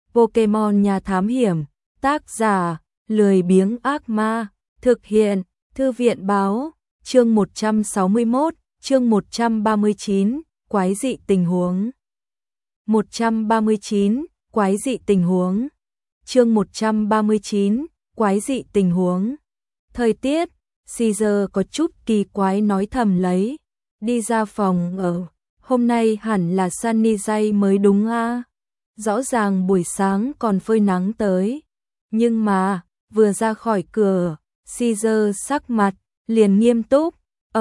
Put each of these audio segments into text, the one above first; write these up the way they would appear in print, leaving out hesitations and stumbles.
Pokemon Nhà Thám Hiểm, tác giả, lười biếng ác ma, thực hiện, Thư viện báo, chương 161, chương 139, quái dị tình huống. 139, quái dị tình huống. Chương 139, quái dị tình huống. Thời tiết, Caesar có chút kỳ quái nói thầm lấy, đi ra phòng ở, hôm nay hẳn là sunny day mới đúng a. Rõ ràng buổi sáng còn phơi nắng tới, nhưng mà vừa ra khỏi cửa, Caesar sắc mặt liền nghiêm túc,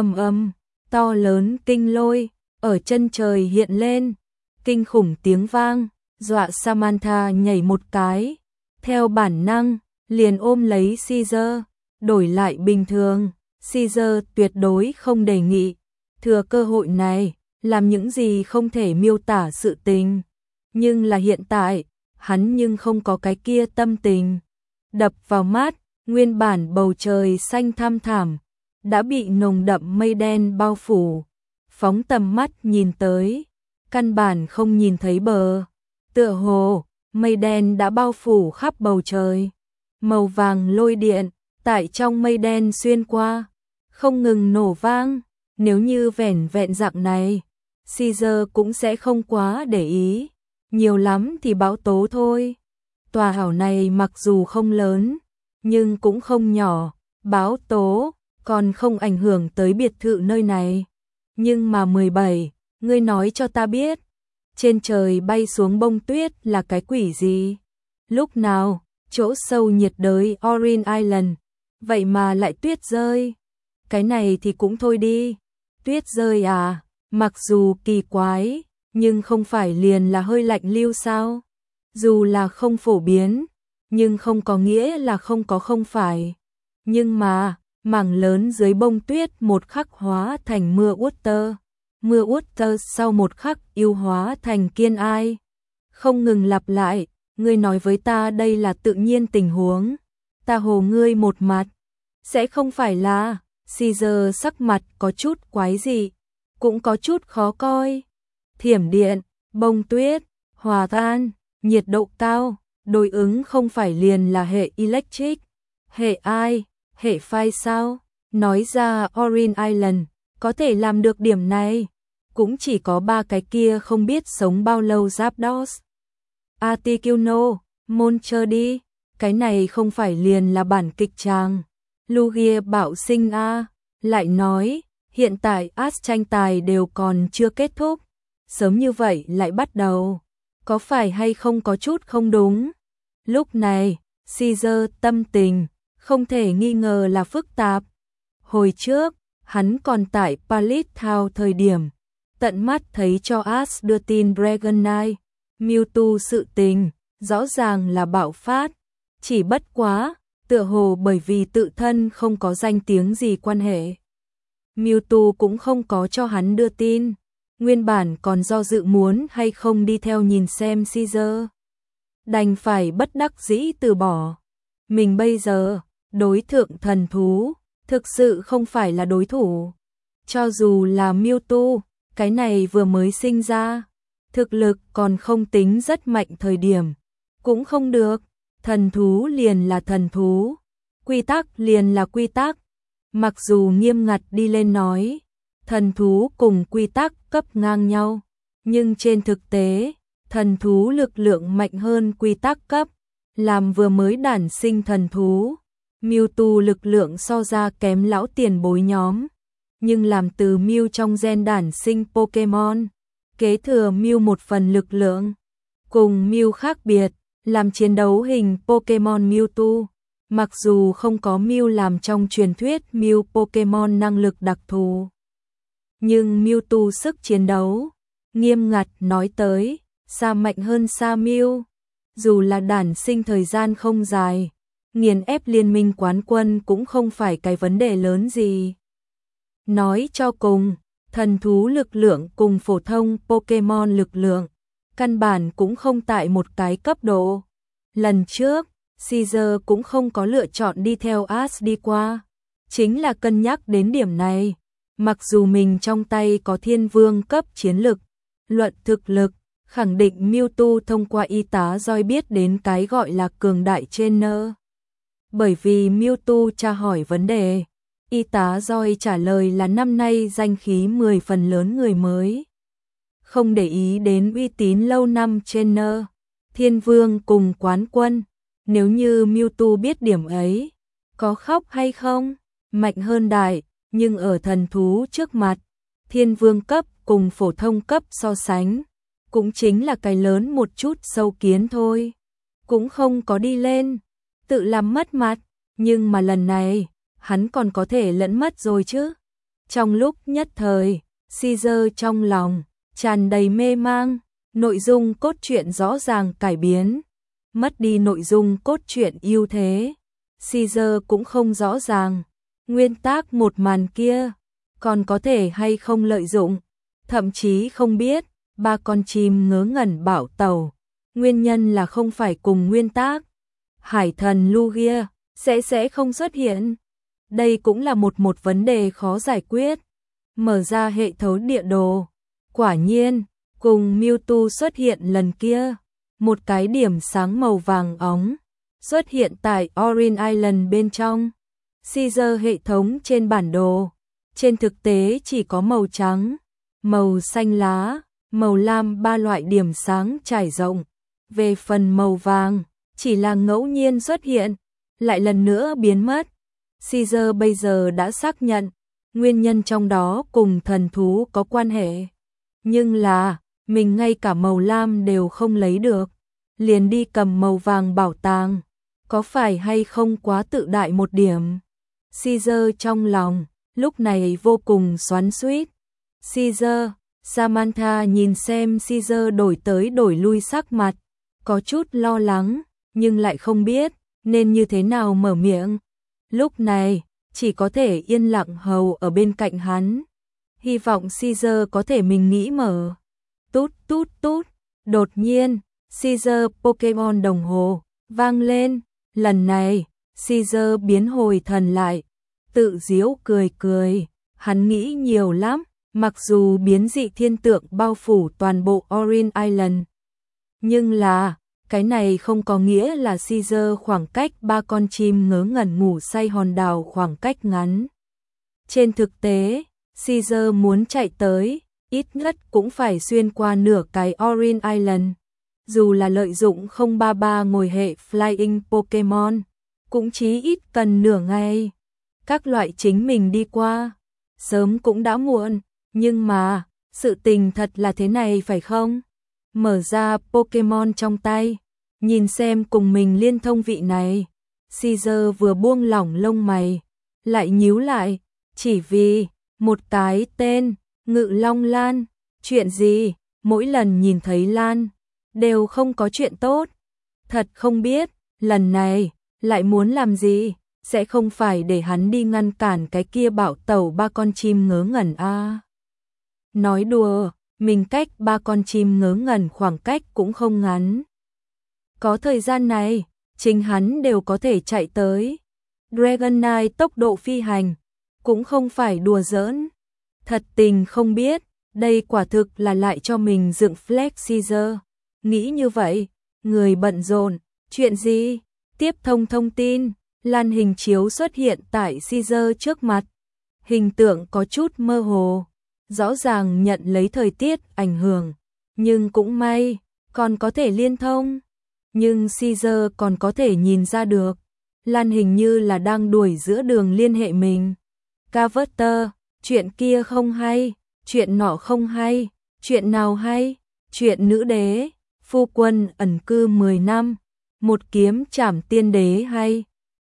to lớn kinh lôi ở chân trời hiện lên, kinh khủng tiếng vang, dọa Samantha nhảy một cái, theo bản năng liền ôm lấy Caesar, đổi lại bình thường, Caesar tuyệt đối không đề nghị thừa cơ hội này làm những gì không thể miêu tả sự tình. Nhưng là hiện tại, hắn nhưng không có cái kia tâm tình. Đập vào mắt, nguyên bản bầu trời xanh thăm thẳm, đã bị nồng đậm mây đen bao phủ. Phóng tầm mắt nhìn tới, căn bản không nhìn thấy bờ. Tựa hồ, mây đen đã bao phủ khắp bầu trời. Màu vàng lôi điện, tại trong mây đen xuyên qua, không ngừng nổ vang. Nếu như vẻn vẹn dạng này, Caesar cũng sẽ không quá để ý. Nhiều lắm thì bão tố thôi. Tòa hảo này mặc dù không lớn, nhưng cũng không nhỏ. Bão tố còn không ảnh hưởng tới biệt thự nơi này. Nhưng mà 17, ngươi nói cho ta biết, trên trời bay xuống bông tuyết là cái quỷ gì? Lúc nào, chỗ sâu nhiệt đới Orange Island, vậy mà lại tuyết rơi? Cái này thì cũng thôi đi. Tuyết rơi à, mặc dù kỳ quái, nhưng không phải liền là hơi lạnh lưu sao? Dù là không phổ biến, nhưng không có nghĩa là không có không phải. Nhưng mà, mảng lớn dưới bông tuyết một khắc hóa thành mưa water. Mưa water sau một khắc yêu hóa thành kiên ai. Không ngừng lặp lại, ngươi nói với ta đây là tự nhiên tình huống. Ta hồ ngươi một mặt. Sẽ không phải là, Caesar sắc mặt có chút quái dị, cũng có chút khó coi. Thiểm điện, bông tuyết, hòa tan, nhiệt độ cao, đối ứng không phải liền là hệ electric, hệ ai, hệ fire sao? Nói ra Orange Island có thể làm được điểm này, cũng chỉ có ba cái kia không biết sống bao lâu Zapdos. Articuno, Moncherdy, cái này không phải liền là bản kịch tràng. Lugia bạo sinh a, lại nói, hiện tại tranh tài đều còn chưa kết thúc, sớm như vậy lại bắt đầu, có phải hay không có chút không đúng? Lúc này, Caesar tâm tình, không thể nghi ngờ là phức tạp. Hồi trước, hắn còn tại Palace Town thời điểm, tận mắt thấy cho Ash đưa tin Dragonite, Mewtwo sự tình, rõ ràng là bạo phát, chỉ bất quá, tựa hồ bởi vì tự thân không có danh tiếng gì quan hệ. Mewtwo cũng không có cho hắn đưa tin, nguyên bản còn do dự muốn hay không đi theo nhìn xem Caesar. Đành phải bất đắc dĩ từ bỏ. Mình bây giờ, đối thượng thần thú, thực sự không phải là đối thủ. Cho dù là Mewtwo, cái này vừa mới sinh ra, thực lực còn không tính rất mạnh thời điểm, cũng không được. Thần thú liền là thần thú, quy tắc liền là quy tắc. Mặc dù nghiêm ngặt đi lên nói, thần thú cùng quy tắc cấp ngang nhau, nhưng trên thực tế, thần thú lực lượng mạnh hơn quy tắc cấp. Làm vừa mới đản sinh thần thú, Mewtwo lực lượng so ra kém lão tiền bối nhóm, nhưng làm từ Mew trong gen đản sinh Pokemon, kế thừa Mew một phần lực lượng. Cùng Mew khác biệt, làm chiến đấu hình Pokemon Mewtwo, mặc dù không có Mew làm trong truyền thuyết Mew Pokemon năng lực đặc thù, nhưng Mewtwo sức chiến đấu, nghiêm ngặt nói tới, xa mạnh hơn xa Mew. Dù là đản sinh thời gian không dài, nghiền ép liên minh quán quân cũng không phải cái vấn đề lớn gì. Nói cho cùng, thần thú lực lượng cùng phổ thông Pokemon lực lượng, căn bản cũng không tại một cái cấp độ. Lần trước, Caesar cũng không có lựa chọn đi theo Ash đi qua, chính là cân nhắc đến điểm này. Mặc dù mình trong tay có thiên vương cấp chiến lực, luận thực lực, khẳng định Mewtwo thông qua y tá Joy biết đến cái gọi là cường đại trainer. Bởi vì Mewtwo tra hỏi vấn đề, y tá Joy trả lời là năm nay danh khí 10 phần lớn người mới. Không để ý đến uy tín lâu năm trainer, Thiên Vương cùng quán quân. Nếu như Mewtwo biết điểm ấy, có khóc hay không? Mạnh hơn đại, nhưng ở thần thú trước mặt, Thiên Vương cấp cùng phổ thông cấp so sánh, cũng chính là cái lớn một chút sâu kiến thôi. Cũng không có đi lên, tự làm mất mặt, nhưng mà lần này, hắn còn có thể lẫn mất rồi chứ. Trong lúc nhất thời, Caesar trong lòng tràn đầy mê mang, nội dung cốt truyện rõ ràng cải biến, mất đi nội dung cốt truyện ưu thế. Caesar cũng không rõ ràng, nguyên tác một màn kia, còn có thể hay không lợi dụng, thậm chí không biết, ba con chim ngớ ngẩn bảo tẩu, nguyên nhân là không phải cùng nguyên tác. Hải thần Lugia sẽ không xuất hiện. Đây cũng là một vấn đề khó giải quyết. Mở ra hệ thống địa đồ, quả nhiên, cùng Mewtwo xuất hiện lần kia, một cái điểm sáng màu vàng óng xuất hiện tại Orange Island bên trong. Caesar hệ thống trên bản đồ, trên thực tế chỉ có màu trắng, màu xanh lá, màu lam ba loại điểm sáng trải rộng. Về phần màu vàng, chỉ là ngẫu nhiên xuất hiện, lại lần nữa biến mất. Caesar bây giờ đã xác nhận, nguyên nhân trong đó cùng thần thú có quan hệ. Nhưng là, mình ngay cả màu lam đều không lấy được, liền đi cầm màu vàng bảo tàng, có phải hay không quá tự đại một điểm? Caesar trong lòng, lúc này vô cùng xoắn xuýt. Caesar, Samantha nhìn xem Caesar đổi tới đổi lui sắc mặt, có chút lo lắng, nhưng lại không biết nên như thế nào mở miệng. Lúc này, chỉ có thể yên lặng hầu ở bên cạnh hắn. Hy vọng Caesar có thể mình nghĩ mở. Tút tút tút, đột nhiên, Caesar Pokemon đồng hồ vang lên. Lần này, Caesar biến hồi thần lại, tự giễu cười cười, hắn nghĩ nhiều lắm, mặc dù biến dị thiên tượng bao phủ toàn bộ Orange Island. Nhưng là, cái này không có nghĩa là Caesar khoảng cách ba con chim ngớ ngẩn ngủ say hòn đảo khoảng cách ngắn. Trên thực tế, Caesar muốn chạy tới, ít nhất cũng phải xuyên qua nửa cái Orange Island. Dù là lợi dụng 033 ngồi hệ Flying Pokemon, cũng chí ít cần nửa ngày. Các loại chính mình đi qua, sớm cũng đã muộn, nhưng mà, sự tình thật là thế này phải không? Mở ra Pokemon trong tay, nhìn xem cùng mình liên thông vị này. Caesar vừa buông lỏng lông mày, lại nhíu lại, chỉ vì một cái tên, Ngự Long Lan. Chuyện gì? Mỗi lần nhìn thấy Lan, đều không có chuyện tốt. Thật không biết, lần này, lại muốn làm gì? Sẽ không phải để hắn đi ngăn cản cái kia bảo tẩu ba con chim ngớ ngẩn à? Nói đùa, mình cách ba con chim ngớ ngẩn khoảng cách cũng không ngắn. Có thời gian này, chính hắn đều có thể chạy tới. Dragonite tốc độ phi hành, cũng không phải đùa giỡn. Thật tình không biết, đây quả thực là lại cho mình dựng flex Caesar. Nghĩ như vậy, người bận rộn, chuyện gì? Tiếp thông tin, Lan hình chiếu xuất hiện tại Caesar trước mặt. Hình tượng có chút mơ hồ, rõ ràng nhận lấy thời tiết ảnh hưởng, nhưng cũng may, còn có thể liên thông. Nhưng Caesar còn có thể nhìn ra được, Lan hình như là đang đuổi giữa đường liên hệ mình. Carver, chuyện kia không hay, chuyện nọ không hay, chuyện nào hay? Chuyện nữ đế, phu quân ẩn cư 10 năm, một kiếm trảm tiên đế hay?